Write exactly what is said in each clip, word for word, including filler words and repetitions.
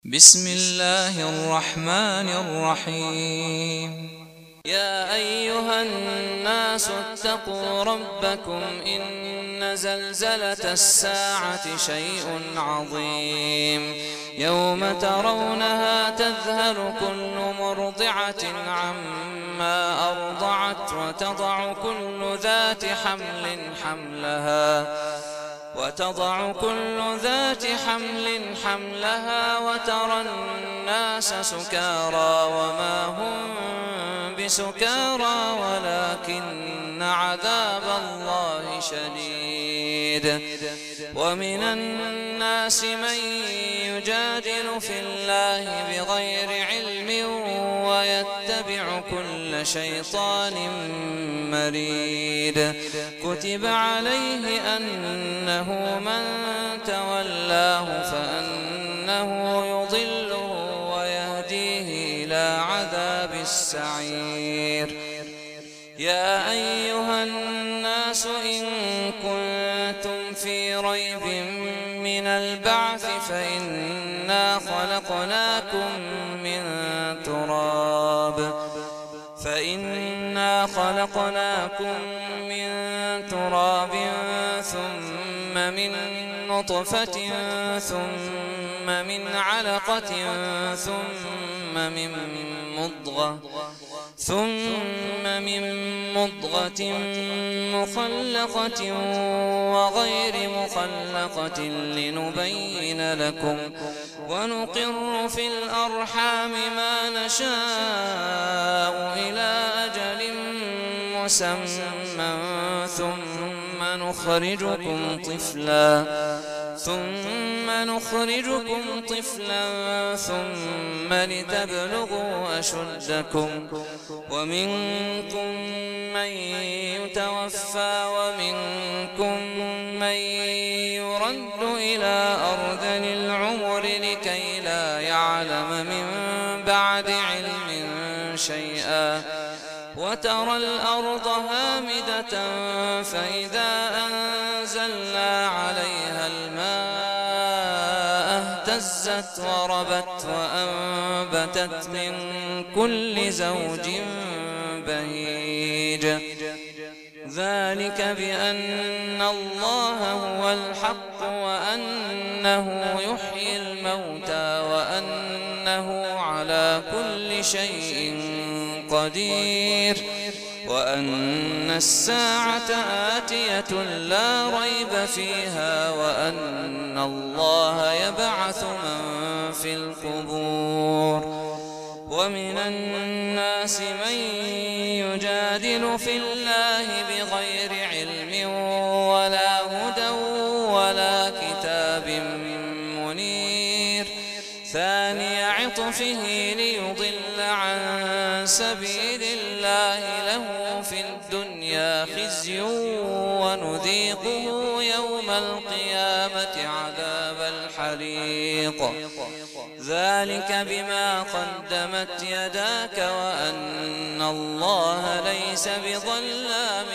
بسم الله الرحمن الرحيم يا أيها الناس اتقوا ربكم إن زلزلة الساعة شيء عظيم يوم ترونها تذهل كل مرضعة عما أرضعت وتضع كل ذات حمل حملها وتضع كل ذات حمل حملها وترى الناس سكارى وما هم بسكارى ولكن عذاب الله شديد ومن الناس من يجادل في الله بغير علم ويتبع كل شيطان مريد كتب عليه أنه من تولاه فأنه يضله ويهديه إلى عذاب السعير يا أيها الناس إن كنتم في ريب من البعث فإنا خلقناكم من تراب فإنا خلقناكم من تراب ثم من نطفة ثم من علقة ثم من مضغة ثم من مضغة مخلقة وغير مخلقة لنبين لكم ونقر في الأرحام ما نشاء إلى أجل مسمى ثم نخرجكم طفلا ثم نخرجكم طفلا ثم لتبلغوا أشدكم ومنكم من يتوفى ومنكم من يرد إلى أرذل العمر لكي لا يعلم من بعد علم شيئا وترى الأرض هامدة فإذا أنزلنا عليها الماء اهتزت وربت وأنبتت من كل زوج بهيج ذلك بأن الله هو الحق وأنه يحيي الموتى وأنه على كل شيء قدير وأن الساعة آتية لا ريب فيها وأن الله يبعث من في القبور ومن الناس من يجادل في الله بغير علم ولا هدى ولا كتاب منير ثاني عطفه ليضل عن سبيل الله له في الدنيا خزي ونذيقه يوم القيامة عذاب الحريق ذلك بما قدمت يداك وأن الله ليس بظلام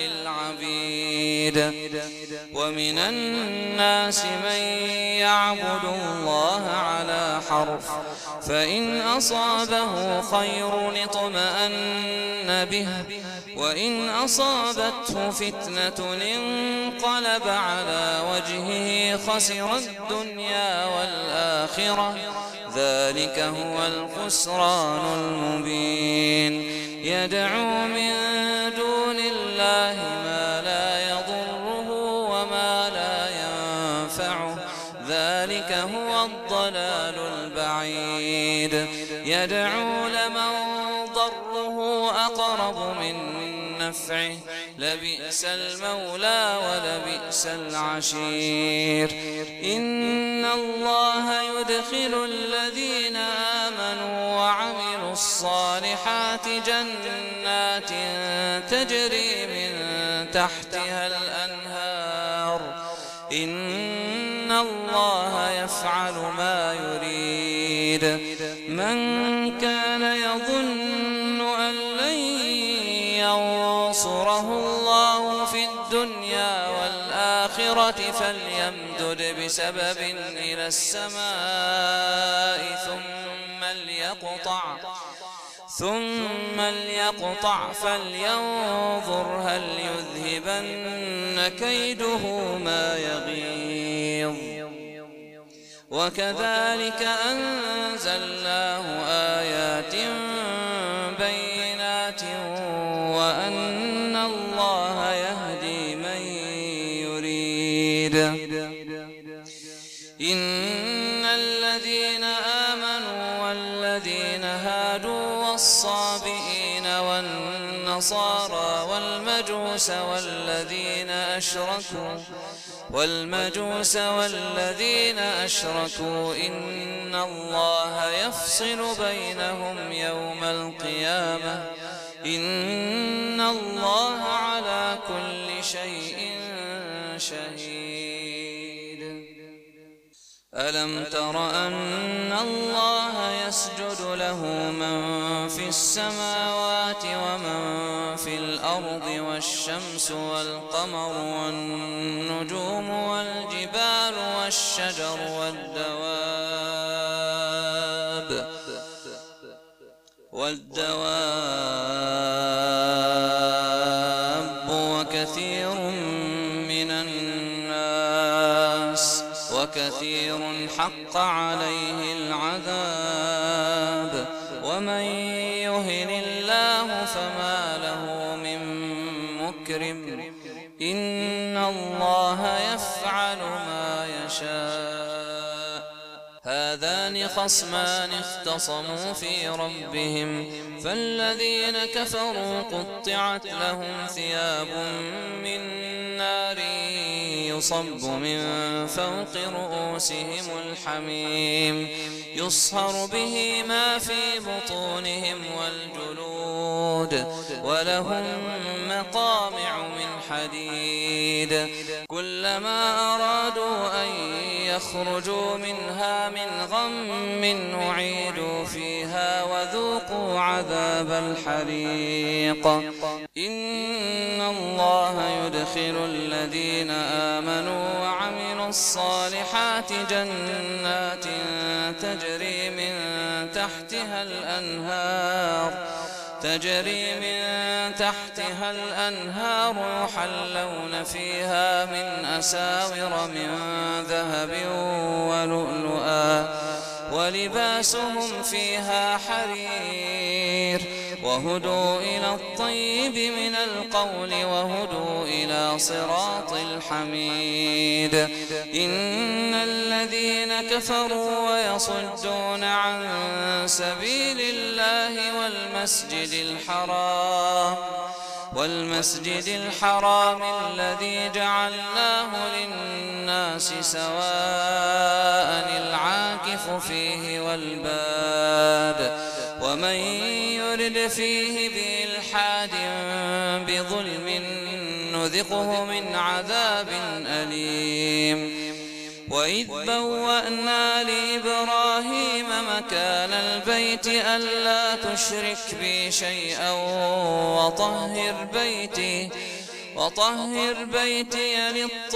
للعبيد ومن الناس من يعبد الله على حرف فإن أصابه خير اطمأن به وإن أصابته فتنة انقلب على وجهه خسر الدنيا والآخرة ذلك هو الخسران المبين يدعو من دون الله ما لا يضره وما لا ينفعه ذلك هو الضلال البعيد يدعو لمن ضره أقرب من نفعه لبئس المولى ولبئس العشير إن الله يدخل الذين آمنوا وعملوا الصالحات جنات تجري من تحتها الأنهار إن الله يفعل ما يريد من كان يظن أن لن ينصره الله في الدنيا والآخرة فليمدد بسبب إلى السماء فليقطع ثم ليقطع فلينظر هل يذهبن كيده ما يغيظ وكذلك أنزلناه آيات بينات وأن الله يهدي من يريد إن الذين آمنوا والذين هادوا والصابئين والنصارى والمجوس والذين أشركوا والمجوس والذين أشركوا إن الله يفصل بينهم يوم القيامة إن الله على كل شيء شهيد ألم تر أن الله يسجد له من في السماوات ومن في الأرض والشمس والقمر والنجوم والجبال والشجر والدواب والدواب وكثير من الناس وكثير حق عليه العذاب ومن يهن الله فما له من مكرم إن الله يفعل ما يشاء هذان خصمان اختصموا في ربهم فالذين كفروا قطعت لهم ثياب من نار يصب من فوق رؤوسهم الحميم يصهر به ما في بطونهم والجلود ولهم مقامع من حديد كلما أرادوا أن يخرجوا منها من غم أعيدوا فيها وذوقوا عذاب الحريق إن الله يدخل الذين آمنوا وعملوا الصالحات جنات تجري من تحتها الأنهار تجري من تحتها الأنهار يحلون فيها من أساور من ذهب ولؤلؤا ولباسهم فيها حرير وهدوا إلى الطيب من القول وهدوا إلى صراط الحميد إن الذين كفروا ويصدون عن سبيل الله والمسجد الحرام والمسجد الحرام الذي جعلناه للناس سواء العاكف فيه والباد ومن يرد فيه بإلحاد بظلم نذقه من عذاب أليم وإذ بوأنا لإبراهيم مكان البيت ألا تشرك بي شيئا وطهر بيتي وطهر بيتي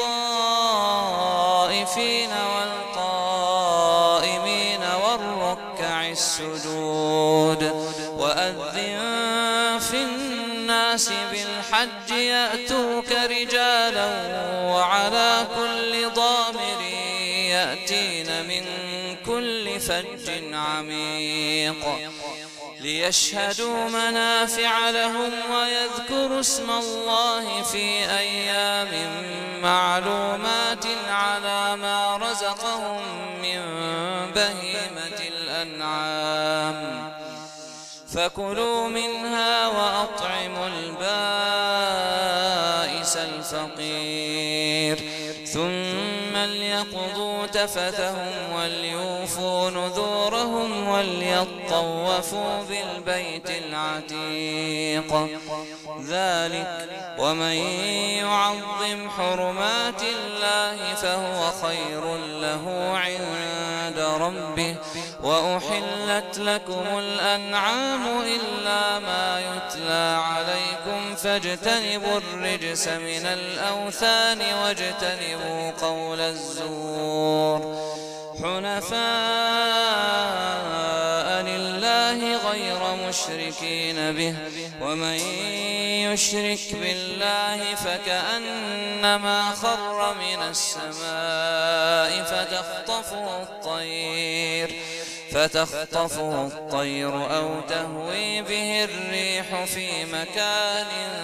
للطائفين والقائمين والركع السجود وأذن في الناس بالحج يأتوك رجالا وعلى كل ضامر يأتين من كل فج عميق ليشهدوا منافع لهم ويذكروا اسم الله في أيام معلومات على ما رزقهم من بهيمة الأنعام فكلوا منها وأطعموا البائس الفقير ثم ليقضوا تفثهم وليوفوا نذورهم وليطوفوا بالبيت العتيق ذلك ومن يعظم حرمات الله فهو خير له عند ربه وأحلت لكم الأنعام إلا ما يتلى عليكم فاجتنبوا الرجس من الأوثان واجتنبوا قول الزور حنفاء لله غير مشركين به ومن يشرك بالله فكأنما خر من السماء فتخطفه الطير فتخطفه الطير أو تهوي به الريح في مكان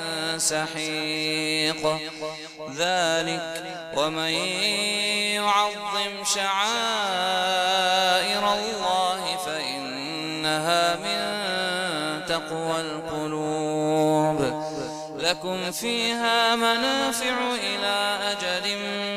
سحيق ذلك ومن يعظم شعائر الله فإنها من تقوى القلوب لكم فيها منافع إلى أجل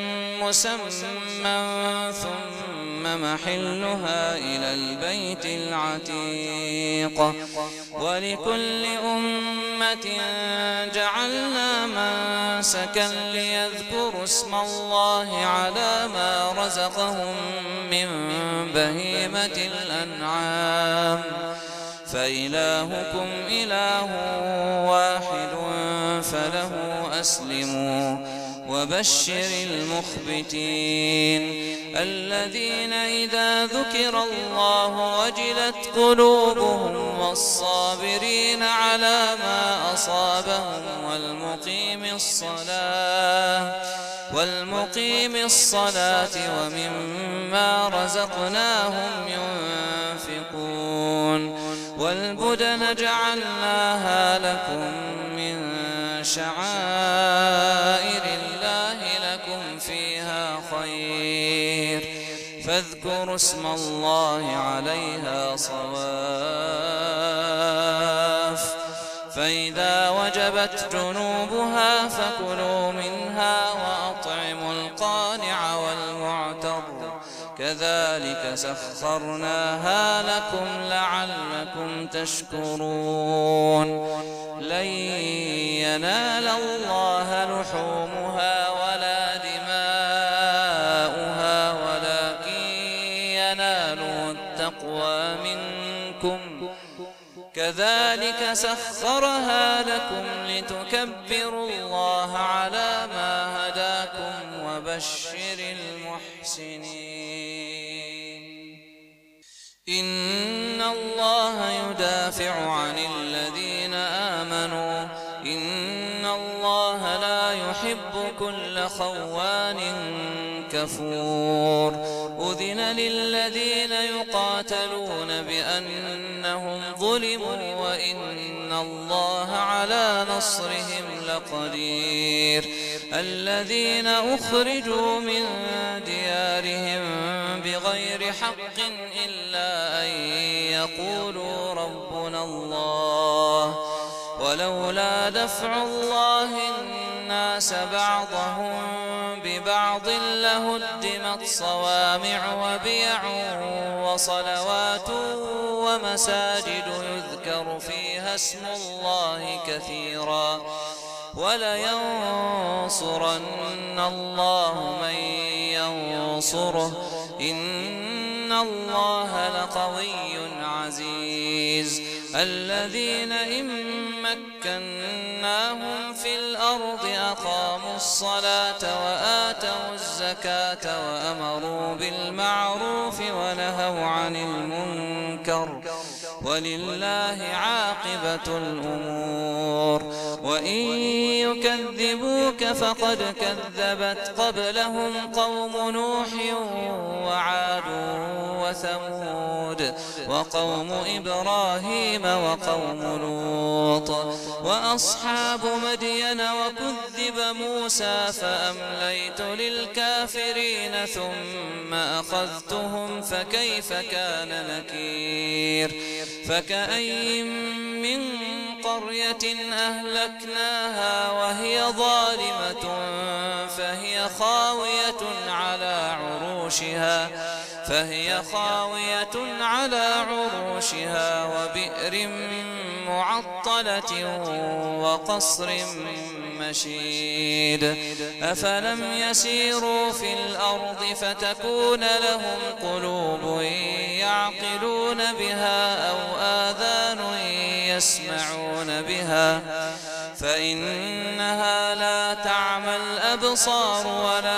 مسمى ثم محلها إلى البيت العتيق ولكل أمة جعلنا منسكا ليذكروا اسم الله على ما رزقهم من بهيمة الأنعام فإلهكم إله واحد فله أسلموا وبشر المخبتين الذين إذا ذكر الله وجلت قلوبهم والصابرين على ما أصابهم والمقيم الصلاة والمقيم الصلاة ومما رزقناهم ينفقون والبدن جعلناها لكم من شعائر الله لكم فيها خير فاذكروا اسم الله عليها صواف فإذا وجبت جنوبها فكلوا منها وأطعموا القانع والمعتر كذلك سخرناها لكم لعلكم تشكرون لن ينال الله لحومها ولا دماؤها ولكن يناله التقوى منكم كذلك سخرها لكم لتكبروا الله على ما هداكم وبشر المحسنين إن الله يدافع عن الذين آمنوا إن الله لا يحب كل خوان كفور أذن للذين يقاتلون بأنهم ظلموا وإن الله على نصرهم لقدير الذين أخرجوا من ديارهم بغير حق إلا أن يقولوا ربنا الله ولولا دفع الله الناس بعضهم ببعض لهدمت صوامع وبيع وصلوات ومساجد يذكر فيها اسم الله كثيرا ولينصرن الله من ينصره إن الله لقوي عزيز الذين إن مكناهم في الأرض أقاموا الصلاة وآتوا الزكاة وأمروا بالمعروف ونهوا عن المنكر ولله عاقبة الأمور وإن يكذبوك فقد كذبت قبلهم قوم نوح وعاد وثمود وقوم إبراهيم وقوم لوط وأصحاب مدين وكذب موسى فأمليت للكافرين ثم أخذتهم فكيف كان نكير فكأي من قرية أهلكناها وهي ظالمة فهي خاوية على عروشها فهي خاوية على عروشها وبئر معطلة وقصر مشيد أفلم يسيروا في الأرض فتكون لهم قلوب يعقلون بها أو آذان يسمعون بها فإنها لا تعمى الأبصار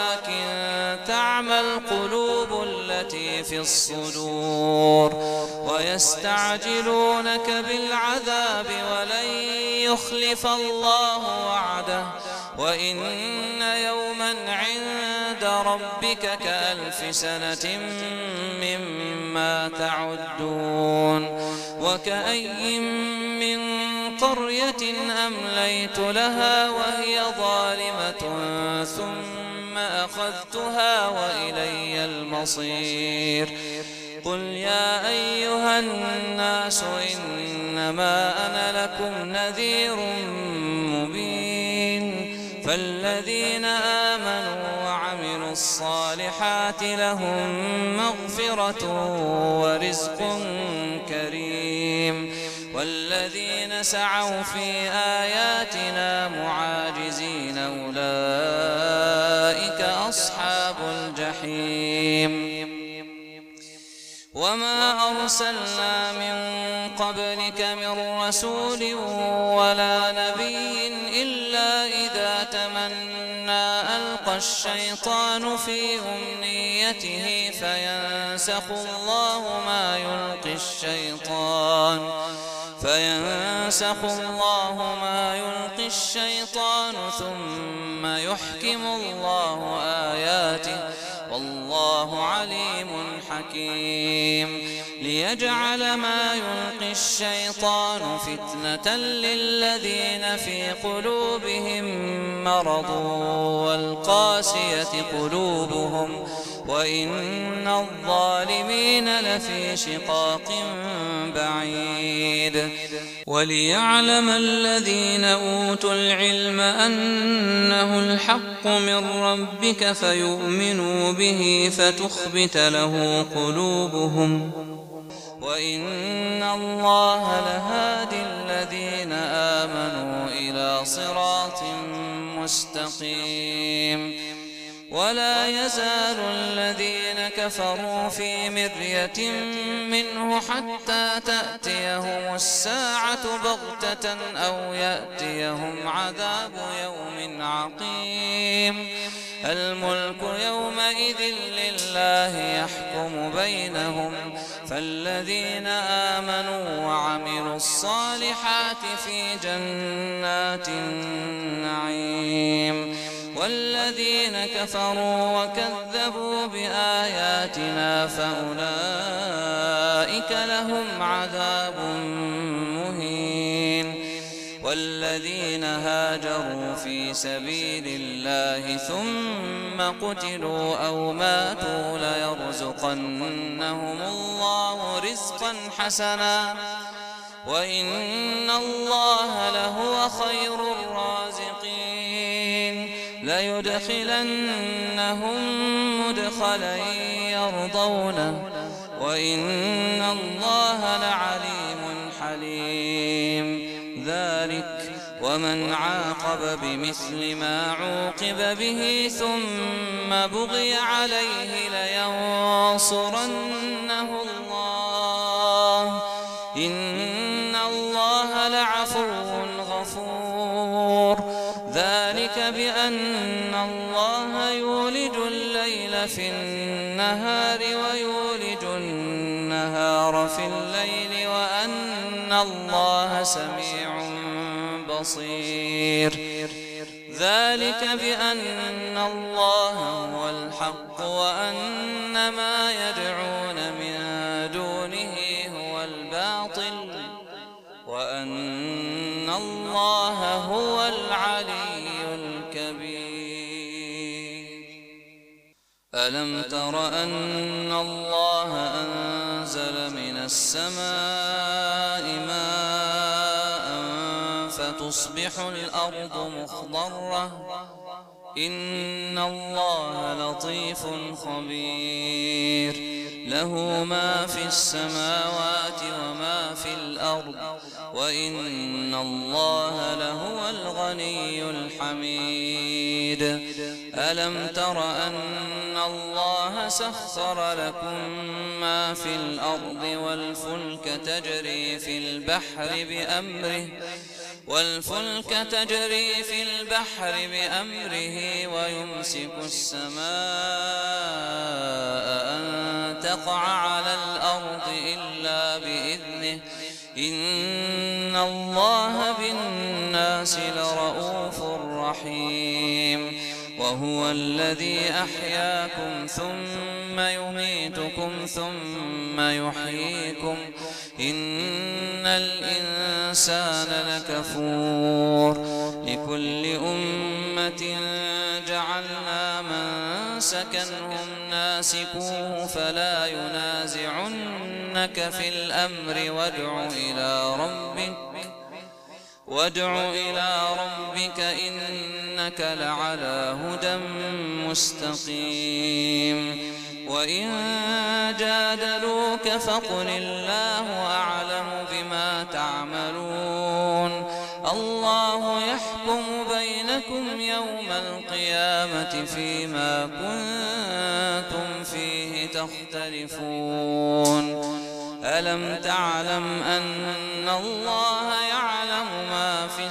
ولكن تعمى القلوب التي في الصدور ويستعجلونك بالعذاب ولن يخلف الله وعده وإن يوما عند ربك كألف سنة مما تعدون وكأي من قرية أمليت لها وهي ظالمة ثم أخذتها وإلي المصير قل يا أيها الناس إنما أنا لكم نذير مبين فالذين آمنوا وعملوا الصالحات لهم مغفرة ورزق كريم والذين سعوا في آياتنا معاجزين أولئك أصحاب الجحيم وما أرسلنا من قبلك من رسول ولا نبي إلا إذا تمنى ألقى الشيطان في أمنيته فينسخ الله ما يلقي الشيطان فينسخ الله ما يلقي الشيطان ثم يحكم الله آياته والله عليم حكيم ليجعل ما يلقي الشيطان فتنة للذين في قلوبهم مرض والقاسية قلوبهم وإن الظالمين لفي شقاق بعيد وليعلم الذين أوتوا العلم أنه الحق من ربك فيؤمنوا به فتخبت له قلوبهم وإن الله لهادي الذين آمنوا إلى صراط مستقيم ولا يزال الذين كفروا في مرية منه حتى تأتيهم الساعة بغتة أو يأتيهم عذاب يوم عقيم الملك يومئذ لله يحكم بينهم فالذين آمنوا وعملوا الصالحات في جنات النعيم والذين كفروا وكذبوا بآياتنا فأولئك لهم عذاب مهين والذين هاجروا في سبيل الله ثم قتلوا أو ماتوا ليرزقنهم الله رزقا حسنا وإن الله لهو خير الرازقين ليدخلنهم مدخلا يرضونه وإن الله لعليم حليم ذلك ومن عاقب بمثل ما عوقب به ثم بغي عليه لينصرنه الله إن الله لعفو غفور ذلك بأن الله يولج الليل في النهار ويولج النهار في الليل وأن الله سميع بصير ذلك بأن الله هو الحق وأن ما يدعون من دونه هو الباطل وأن الله هو العلي الكبير ألم تر أن الله أنزل من السماء ماء فتصبح الأرض مخضرة إن الله لطيف خبير له ما في السماوات وما في الأرض وإن الله لهو الغني الحميد ألم تر أن الله سخر لكم ما في الأرض والفلك تجري في البحر بأمره والفلك تجري في البحر بأمره ويمسك السماء أن تقع على الأرض إلا بإذنه إن الله بالناس لرءوف رحيم وهو الذي أحياكم ثم يميتكم ثم يحييكم إن الإنسان لكفور لكل أمة جعلنا منسكا هم ناسكوه فلا ينازعنك في الأمر وادع إلى ربك وادع إلى ربك إنك لعلى هدى مستقيم وإن جادلوك فقل الله أعلم بما تعملون الله يحكم بينكم يوم القيامة فيما كنتم فيه تختلفون ألم تعلم أن الله يعلم ما في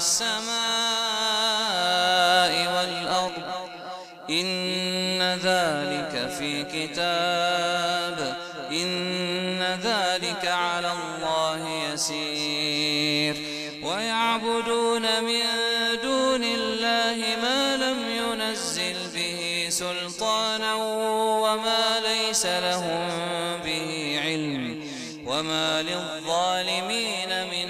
السماء والأرض إن ذلك في كتاب إن ذلك على الله يسير ويعبدون من دون الله ما لم ينزل به سلطانا وما ليس لهم به علم وما للظالمين من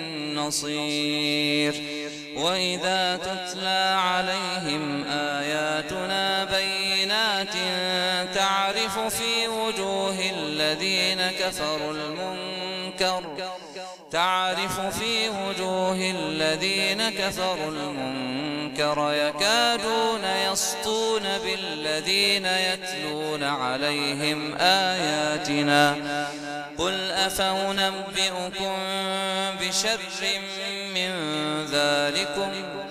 نصير وإذا تتلى عليهم آياتنا بينات تعرف في وجوه الذين كفروا المنكر تعرف في وجوه الذين كفروا المنكر يكادون يسطون بالذين يتلون عليهم آياتنا قل أفأنبئكم بشر من ذلكم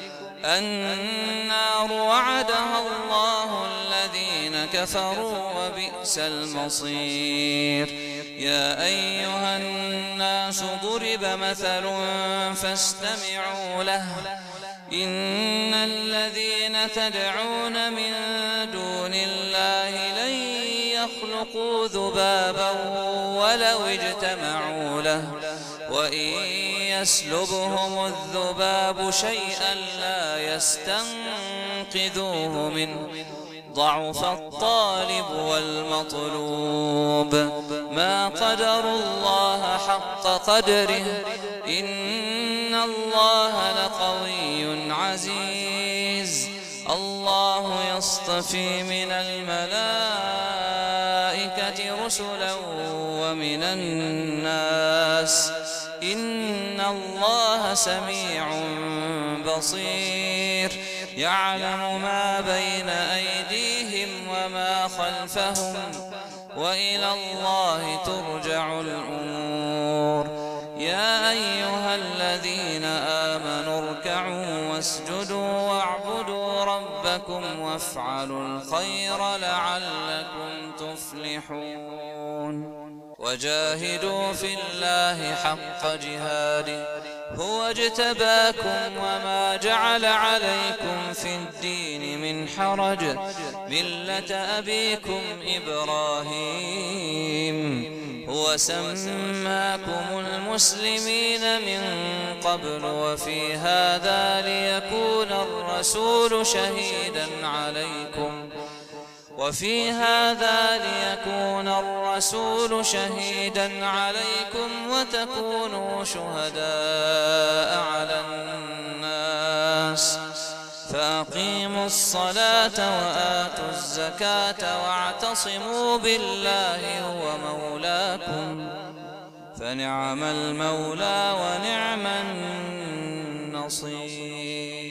النار وعدها الله الذين كفروا وبئس المصير يا أيها الناس ضرب مثل فاستمعوا له إن الذين تدعون من دون الله لن يخلقوا ذبابا ولو اجتمعوا له وإن يسلبهم الذباب شيئا لا يستنقذوه منه ضعف الطالب والمطلوب ما قدروا الله حق قدره إن الله لقوي عزيز الله يصطفي من الملائكة رسلا ومن الناس إن الله سميع بصير يعلم ما بين أيديهم وما خلفهم وإلى الله ترجع الأمور يا أيها الذين آمنوا اركعوا واسجدوا واعبدوا ربكم وافعلوا الخير لعلكم تفلحون وجاهدوا في الله حق جهاده هو اجتباكم وما جعل عليكم في الدين من حرج ملة أبيكم إبراهيم هو سماكم المسلمين من قبل وفي هذا ليكون الرسول شهيدا عليكم وفي هذا ليكون الرسول شهيدا عليكم وتكونوا شهداء على الناس فأقيموا الصلاة وآتوا الزكاة واعتصموا بالله هو مولاكم فنعم المولى ونعم النصير.